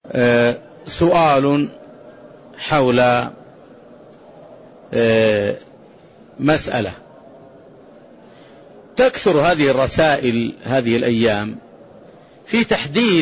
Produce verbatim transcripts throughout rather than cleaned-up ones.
سؤال حول مسألة. تكثر هذه الرسائل هذه الأيام في تحديد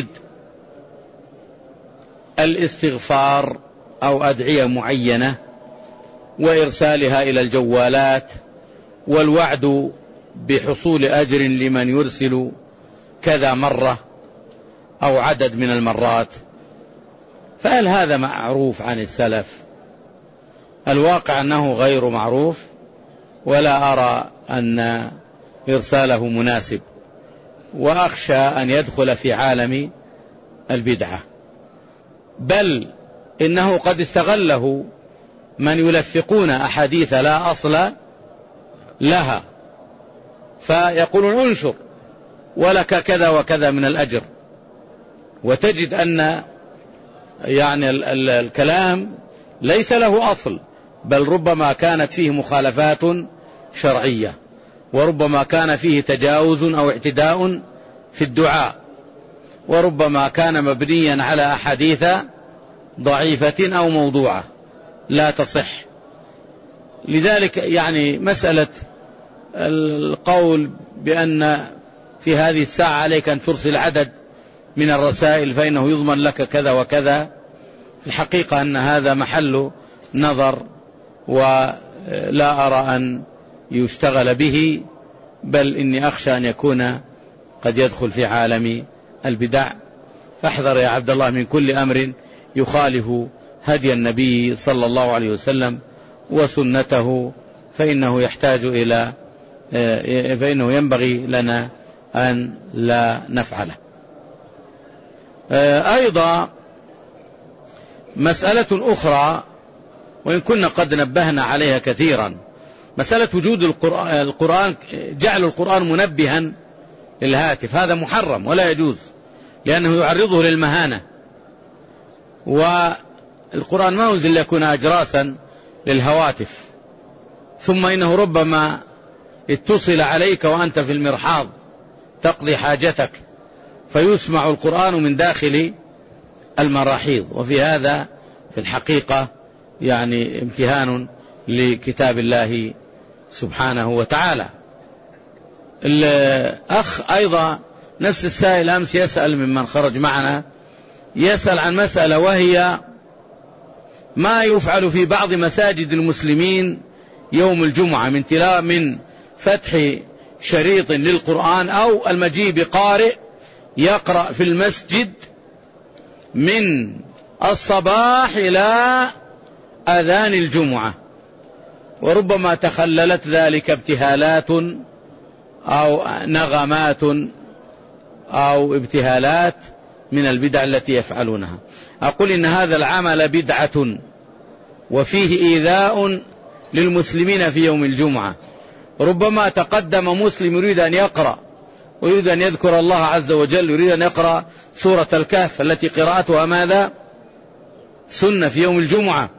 الاستغفار أو أدعية معينة وإرسالها إلى الجوالات والوعد بحصول أجر لمن يرسل كذا مرة أو عدد من المرات. فهل هذا معروف عن السلف؟ الواقع أنه غير معروف، ولا أرى أن إرساله مناسب، وأخشى أن يدخل في عالم البدعة، بل إنه قد استغله من يلفقون أحاديث لا أصل لها، فيقولون انشر ولك كذا وكذا من الأجر، وتجد أن يعني الكلام ليس له أصل، بل ربما كانت فيه مخالفات شرعية، وربما كان فيه تجاوز أو اعتداء في الدعاء، وربما كان مبنيا على أحاديث ضعيفة أو موضوعة لا تصح. لذلك يعني مسألة القول بأن في هذه الساعة عليك أن ترسل عدد من الرسائل فإنه يضمن لك كذا وكذا، الحقيقة أن هذا محل نظر، ولا أرى أن يشتغل به، بل إني أخشى أن يكون قد يدخل في عالم البدع. فاحذر يا عبد الله من كل أمر يخالف هدي النبي صلى الله عليه وسلم وسنته، فإنه يحتاج إلى فإنه ينبغي لنا أن لا نفعله. أيضا مسألة أخرى وإن كنا قد نبهنا عليها كثيرا، مسألة وجود القرآن، جعل القرآن منبها للهاتف، هذا محرم ولا يجوز، لأنه يعرضه للمهانة، والقرآن ما أنزل ليكون أجراسا للهواتف. ثم إنه ربما اتصل عليك وأنت في المرحاض تقضي حاجتك فيسمع القرآن من داخل المراحيض، وفي هذا في الحقيقة يعني امتهان لكتاب الله سبحانه وتعالى. الأخ أيضا نفس السائل أمس يسأل ممن خرج معنا، يسأل عن مسألة، وهي ما يفعل في بعض مساجد المسلمين يوم الجمعة من تلاوة من فتح شريط للقرآن أو المجيء بقارئ يقرأ في المسجد من الصباح إلى أذان الجمعة، وربما تخللت ذلك ابتهالات أو نغمات أو ابتهالات من البدع التي يفعلونها. أقول إن هذا العمل بدعة وفيه إيذاء للمسلمين في يوم الجمعة. ربما تقدم مسلم يريد أن يقرأ ويريد أن يذكر الله عز وجل، يريد أن يقرأ سورة الكهف التي قراءتها ماذا؟ سنة في يوم الجمعة،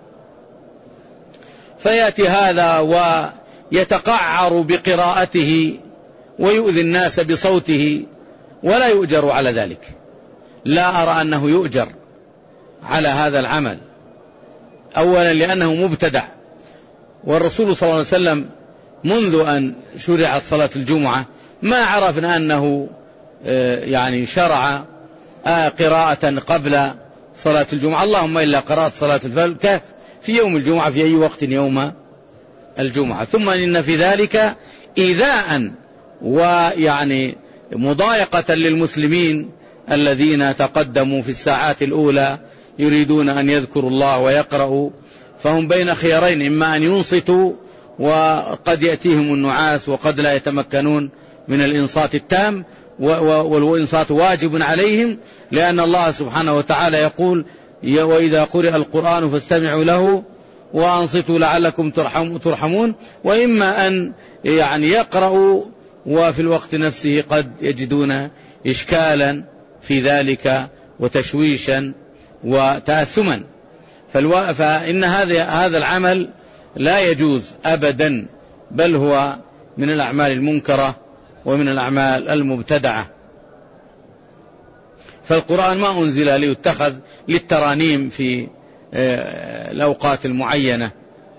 فيأتي هذا ويتقعر بقراءته ويؤذي الناس بصوته ولا يؤجر على ذلك. لا أرى أنه يؤجر على هذا العمل، أولا لأنه مبتدع، والرسول صلى الله عليه وسلم منذ أن شرعت صلاة الجمعة ما عرفنا أنه يعني شرع قراءة قبل صلاة الجمعة، اللهم إلا قراءة صلاة الكهف في يوم الجمعة في أي وقت يوم الجمعة. ثم إن في ذلك إيذاء ويعني مضايقة للمسلمين الذين تقدموا في الساعات الأولى يريدون أن يذكروا الله ويقرأوا، فهم بين خيارين، إما أن ينصتوا وقد يأتيهم النعاس وقد لا يتمكنون من الإنصات التام، والإنصات واجب عليهم، لأن الله سبحانه وتعالى يقول وإذا قرئ القرآن فاستمعوا له وأنصتوا لعلكم ترحمون. وإما أن يعني يقرأوا وفي الوقت نفسه قد يجدون إشكالا في ذلك وتشويشا وتأثما، فإن هذا هذا العمل لا يجوز أبدا، بل هو من الأعمال المنكرة ومن الأعمال المبتدعة. فالقرآن ما أنزل ليتخذ للترانيم في الأوقات المعينة.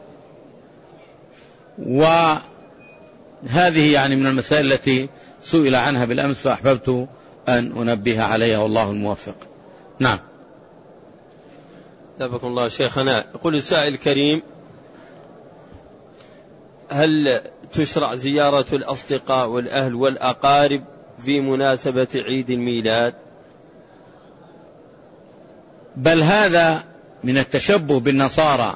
وهذه يعني من المسائل التي سئل عنها بالأمس فأحببت أن أنبه عليها والله الموفق. نعم. تبارك الله شيخنا. يقول السائل الكريم: هل تشرع زيارة الأصدقاء والأهل والأقارب في مناسبة عيد الميلاد؟ بل هذا من التشبه بالنصارى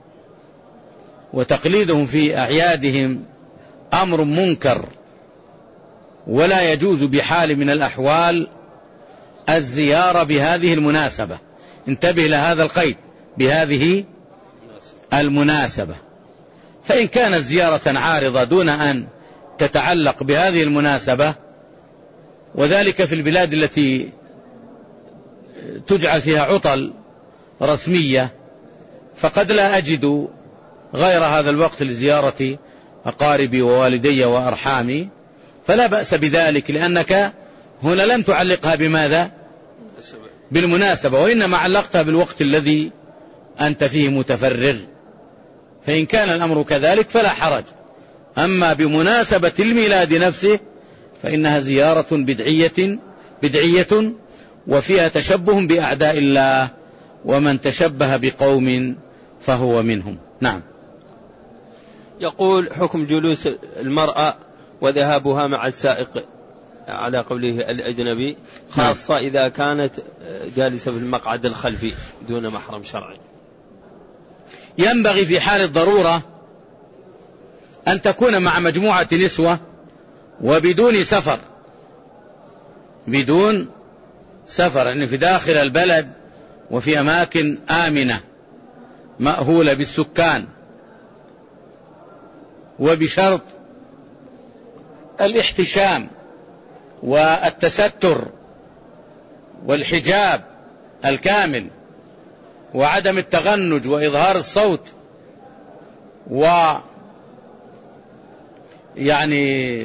وتقليدهم في أعيادهم أمر منكر، ولا يجوز بحال من الأحوال الزيارة بهذه المناسبة. انتبه لهذا القيد: بهذه المناسبة. فإن كانت زيارة عارضة دون أن تتعلق بهذه المناسبة، وذلك في البلاد التي تجعل فيها عطل رسمية، فقد لا أجد غير هذا الوقت لزيارة أقاربي ووالدي وأرحامي، فلا بأس بذلك، لأنك هنا لم تعلقها بماذا؟ بالمناسبة، وإنما علقتها بالوقت الذي أنت فيه متفرغ. فإن كان الأمر كذلك فلا حرج. أما بمناسبة الميلاد نفسه فإنها زيارة بدعية بدعية وفيها تشبه بأعداء الله، ومن تشبه بقوم فهو منهم. نعم. يقول: حكم جلوس المرأة وذهابها مع السائق على قوله الأجنبي، خاصة إذا كانت جالسة في المقعد الخلفي دون محرم شرعي. ينبغي في حال الضرورة أن تكون مع مجموعة نسوة وبدون سفر، بدون سفر، يعني في داخل البلد وفي أماكن آمنة مأهولة بالسكان، وبشرط الاحتشام والتستر والحجاب الكامل وعدم التغنج وإظهار الصوت، و يعني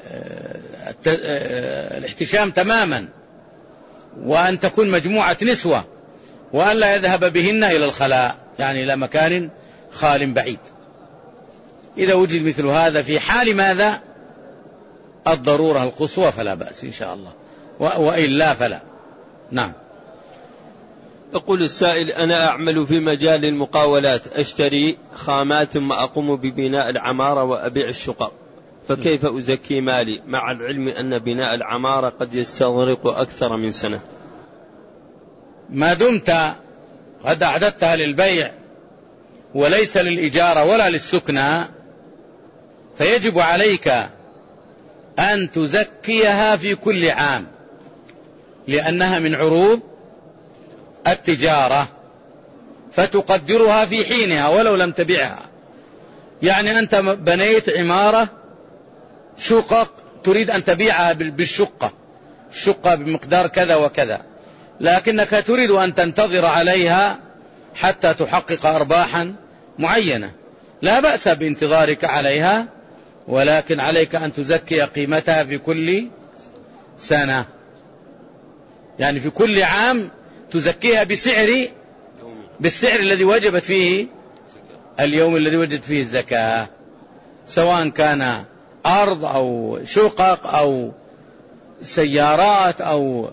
الاحتشام تماما، وأن تكون مجموعة نسوة، وأن لا يذهب بهن إلى الخلاء، يعني إلى مكان خال بعيد. إذا وجد مثل هذا في حال ماذا؟ الضرورة القصوى فلا بأس إن شاء الله، وإلا فلا. نعم. يقول السائل: أنا أعمل في مجال المقاولات، أشتري خامات ثم أقوم ببناء العمارة وأبيع الشقق، فكيف أزكي مالي مع العلم أن بناء العمارة قد يستغرق أكثر من سنة؟ ما دمت قد أعددتها للبيع وليس للإجارة ولا للسكنى، فيجب عليك أن تزكيها في كل عام، لأنها من عروض التجارة، فتقدرها في حينها ولو لم تبيعها. يعني أنت بنيت عمارة شقق تريد أن تبيعها بالشقة، الشقة بمقدار كذا وكذا، لكنك تريد أن تنتظر عليها حتى تحقق أرباحا معينة، لا بأس بانتظارك عليها، ولكن عليك أن تزكي قيمتها في كل سنة، يعني في كل عام تزكيها بسعر بالسعر الذي وجبت فيه اليوم الذي وجدت فيه الزكاة، سواء كان أرض أو شقق أو سيارات أو.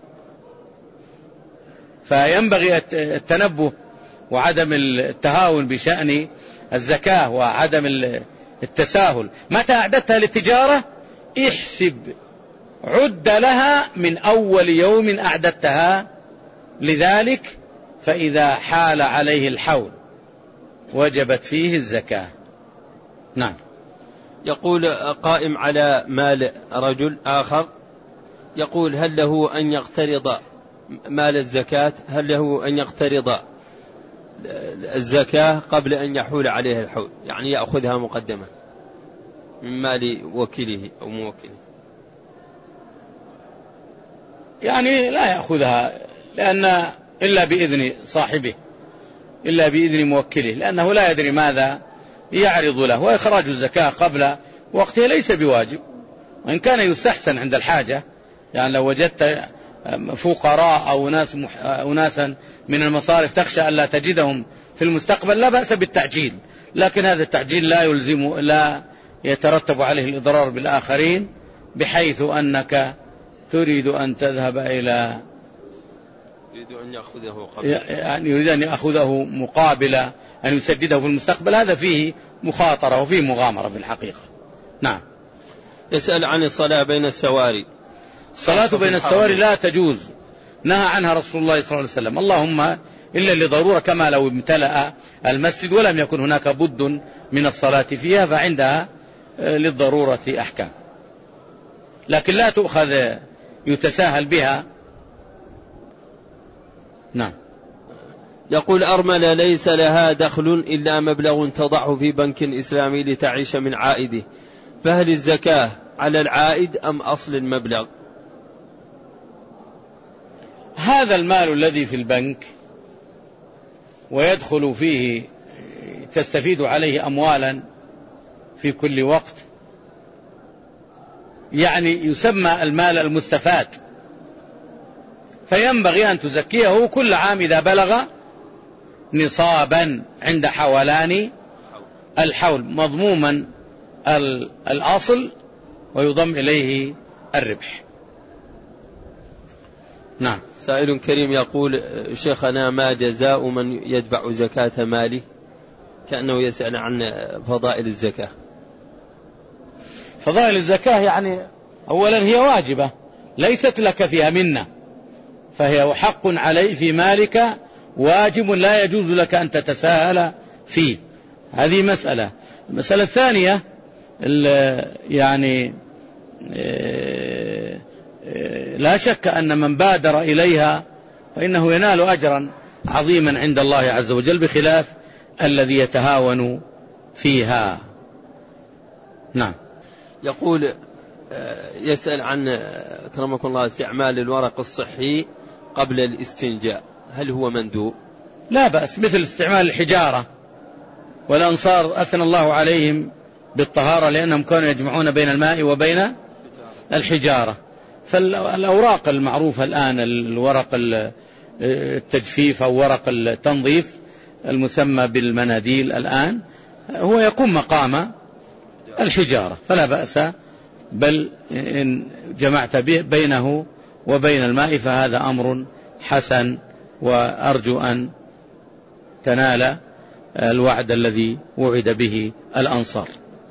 فينبغي التنبه وعدم التهاون بشأن الزكاة وعدم التساهل. متى أعددتها للتجارة احسب عد لها من أول يوم أعددتها لذلك، فإذا حال عليه الحول وجبت فيه الزكاة. نعم. يقول: قائم على مال رجل آخر، يقول: هل له أن يقترض مال الزكاة؟ هل له أن يقترض الزكاة قبل أن يحول عليه الحول، يعني يأخذها مقدمة من مال وكيله أو موكله؟ يعني لا يأخذها، لأن إلا بإذن صاحبه، إلا بإذن موكله، لأنه لا يدري ماذا يعرض له. وإخراج الزكاة قبل وقتها ليس بواجب، وإن كان يستحسن عند الحاجة، يعني لو وجدت فقراء أو ناس أناسا من المصارف تخشى أن لا تجدهم في المستقبل لا بأس بالتعجيل، لكن هذا التعجيل لا يلزم لا يترتب عليه الإضرار بالآخرين، بحيث أنك تريد أن تذهب إلى يريد أن يأخذه قبل يعني يريد أن يأخذه مقابل أن يسدده في المستقبل، هذا فيه مخاطرة وفيه مغامرة في الحقيقة. نعم. يسأل عن الصلاة بين السواري. الصلاة بين السواري لا تجوز، نهى عنها رسول الله صلى الله عليه وسلم، اللهم إلا لضرورة، كما لو امتلأ المسجد ولم يكن هناك بد من الصلاة فيها فعندها للضرورة أحكام، لكن لا تؤخذ يتساهل بها. نعم. يقول أرملة ليس لها دخل إلا مبلغ تضعه في بنك إسلامي لتعيش من عائده، فهل الزكاة على العائد أم أصل المبلغ؟ هذا المال الذي في البنك ويدخل فيه تستفيد عليه أموالا في كل وقت، يعني يسمى المال المستفاد، فينبغي أن تزكيه كل عام إذا بلغ نصابا عند حولان الحول، مضموما الأصل ويضم إليه الربح. نعم. سائل كريم يقول شيخنا ما جزاء من يدفع زكاة ماله؟ كأنه يسأل عن فضائل الزكاة. فضائل الزكاة يعني أولا هي واجبة ليست لك فيها منة، فهي حق عليه في مالك واجب لا يجوز لك أن تتساهل فيه، هذه مسألة. المسألة الثانية يعني لا شك أن من بادر إليها فإنه ينال أجرا عظيما عند الله عز وجل، بخلاف الذي يتهاون فيها. نعم. يقول يسأل عن أكرمكم الله استعمال الورق الصحي قبل الاستنجاء، هل هو مندوب؟ لا بأس، مثل استعمال الحجارة، والأنصار أثنى الله عليهم بالطهارة لأنهم كانوا يجمعون بين الماء وبين الحجارة. فالأوراق المعروفة الآن الورق التجفيف أو ورق التنظيف المسمى بالمناديل الآن هو يقوم مقام الحجارة، فلا بأس، بل إن جمعت بينه وبين الماء فهذا أمر حسن، وأرجو أن تنال الوعد الذي وعد به الأنصار.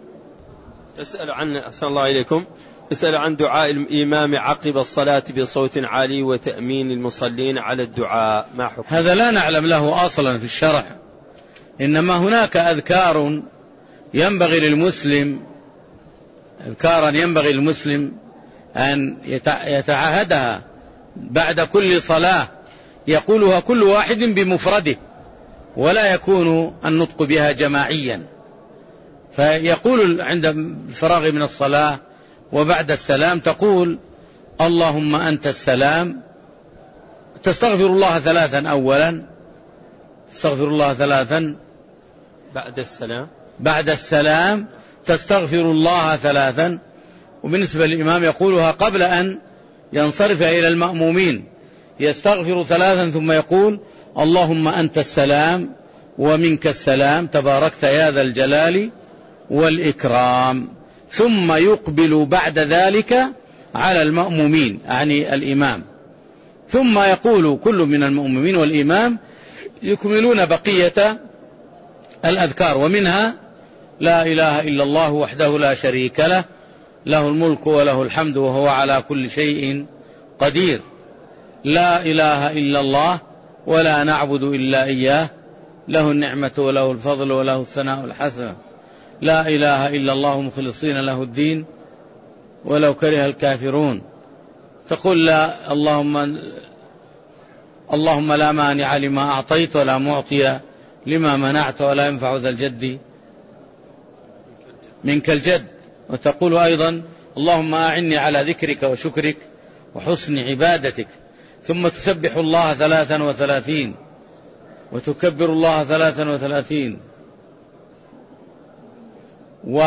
يسأل عن أحسن الله إليكم يسأل عن دعاء الإمام عقب الصلاة بصوت عالي وتأمين المصلين على الدعاء، ما حكم؟ هذا لا نعلم له أصلا في الشرع، إنما هناك أذكار ينبغي للمسلم أذكارا ينبغي للمسلم أن يتعاهدها بعد كل صلاة، يقولها كل واحد بمفرده، ولا يكون النطق بها جماعيا، فيقول عند الفراغ من الصلاة وبعد السلام تقول اللهم أنت السلام، تستغفر الله ثلاثا أولا، تستغفر الله ثلاثا بعد السلام بعد السلام تستغفر الله ثلاثا، وبالنسبة للإمام يقولها قبل أن ينصرف إلى المأمومين، يستغفر ثلاثا ثم يقول اللهم أنت السلام ومنك السلام تباركت يا ذا الجلال والإكرام، ثم يقبل بعد ذلك على المأمومين يعني الإمام، ثم يقول كل من المأمومين والإمام يكملون بقية الأذكار، ومنها لا إله إلا الله وحده لا شريك له، له الملك وله الحمد وهو على كل شيء قدير، لا إله إلا الله ولا نعبد إلا إياه، له النعمة وله الفضل وله الثناء الحسن، لا إله إلا الله مخلصين له الدين ولو كره الكافرون. تقول لا اللهم اللهم لا مانع لما أعطيت ولا معطي لما منعت ولا ينفع ذا الجد منك الجد. وتقول أيضا اللهم أعني على ذكرك وشكرك وحسن عبادتك، ثم تسبح الله ثلاثا وثلاثين وتكبر الله ثلاثا وثلاثين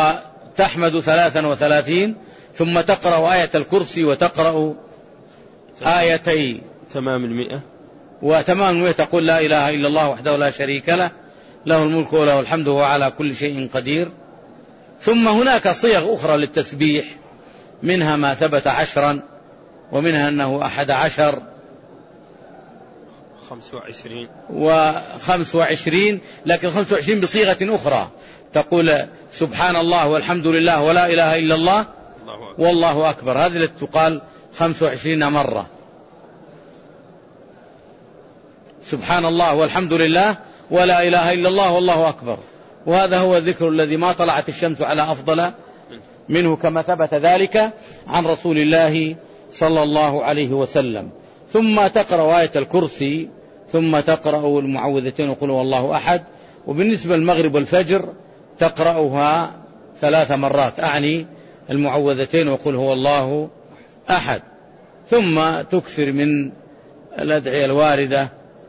وتحمد ثلاثا وثلاثين، ثم تقرأ آية الكرسي وتقرأ آيتي تمام المئة، وتمام المئة تقول لا إله إلا الله وحده لا شريك له، له الملك وله الحمد وهو على كل شيء قدير. ثم هناك صيغ أخرى للتسبيح، منها ما ثبت عشرا، ومنها أنه أحد عشر خمس وعشرين وخمس وعشرين، لكن خمس وعشرين بصيغة أخرى، تقول سبحان الله والحمد لله ولا إله إلا الله والله أكبر، هذه التي تقال خمس وعشرين مرة. سبحان الله والحمد لله ولا إله إلا الله والله أكبر، وهذا هو الذكر الذي ما طلعت الشمس على أفضل منه، كما ثبت ذلك عن رسول الله صلى الله عليه وسلم. ثم تقرأ آية الكرسي، ثم تقرأ المعوذتين وقل هو الله أحد. وبالنسبة للمغرب والفجر تقرأها ثلاث مرات، أعني المعوذتين وقل هو الله أحد. ثم تكثر من الأدعية الواردة،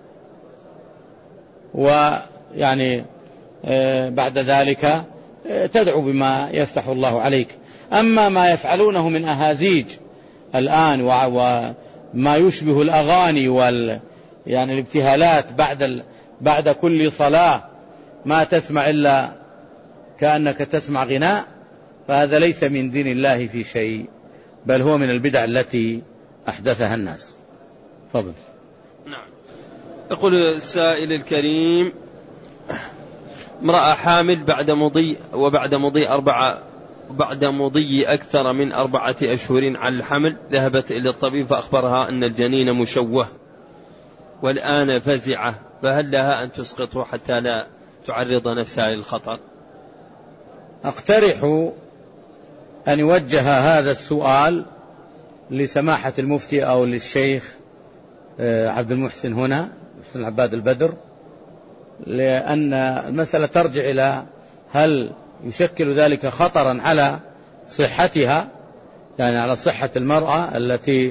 ويعني بعد ذلك تدعو بما يفتح الله عليك. أما ما يفعلونه من أهازيج الآن وما يشبه الأغاني وال يعني الابتهالات بعد بعد كل صلاة، ما تسمع إلا كأنك تسمع غناء، فهذا ليس من دين الله في شيء، بل هو من البدع التي أحدثها الناس. فضل. نعم. يقول السائل الكريم: امرأة حامل بعد مضي وبعد مضي أربعة بعد مضي أكثر من أربعة أشهر على الحمل، ذهبت إلى الطبيب فأخبرها أن الجنين مشوه والآن فزعة، فهل لها أن تسقطه حتى لا تعرض نفسها للخطر؟ أقترح أن يوجه هذا السؤال لسماحة المفتي أو للشيخ عبد المحسن هنا، محسن العباد البدر، لأن المسألة ترجع إلى هل يشكل ذلك خطرا على صحتها، يعني على صحة المرأة التي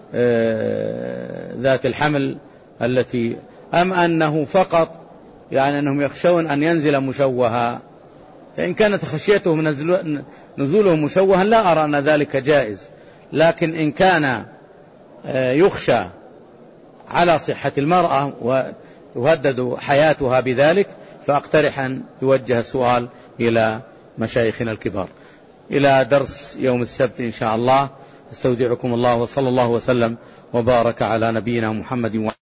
ذات الحمل التي، أم أنه فقط يعني أنهم يخشون أن ينزل مشوها. فإن كانت خشيته من نزوله مشوها لا أرى أن ذلك جائز، لكن إن كان يخشى على صحة المرأة وتهدد حياتها بذلك، فأقترح أن يوجه السؤال إلى مشايخنا الكبار. إلى درس يوم السبت إن شاء الله، استودعكم الله، وصلى الله وسلم وبارك على نبينا محمد.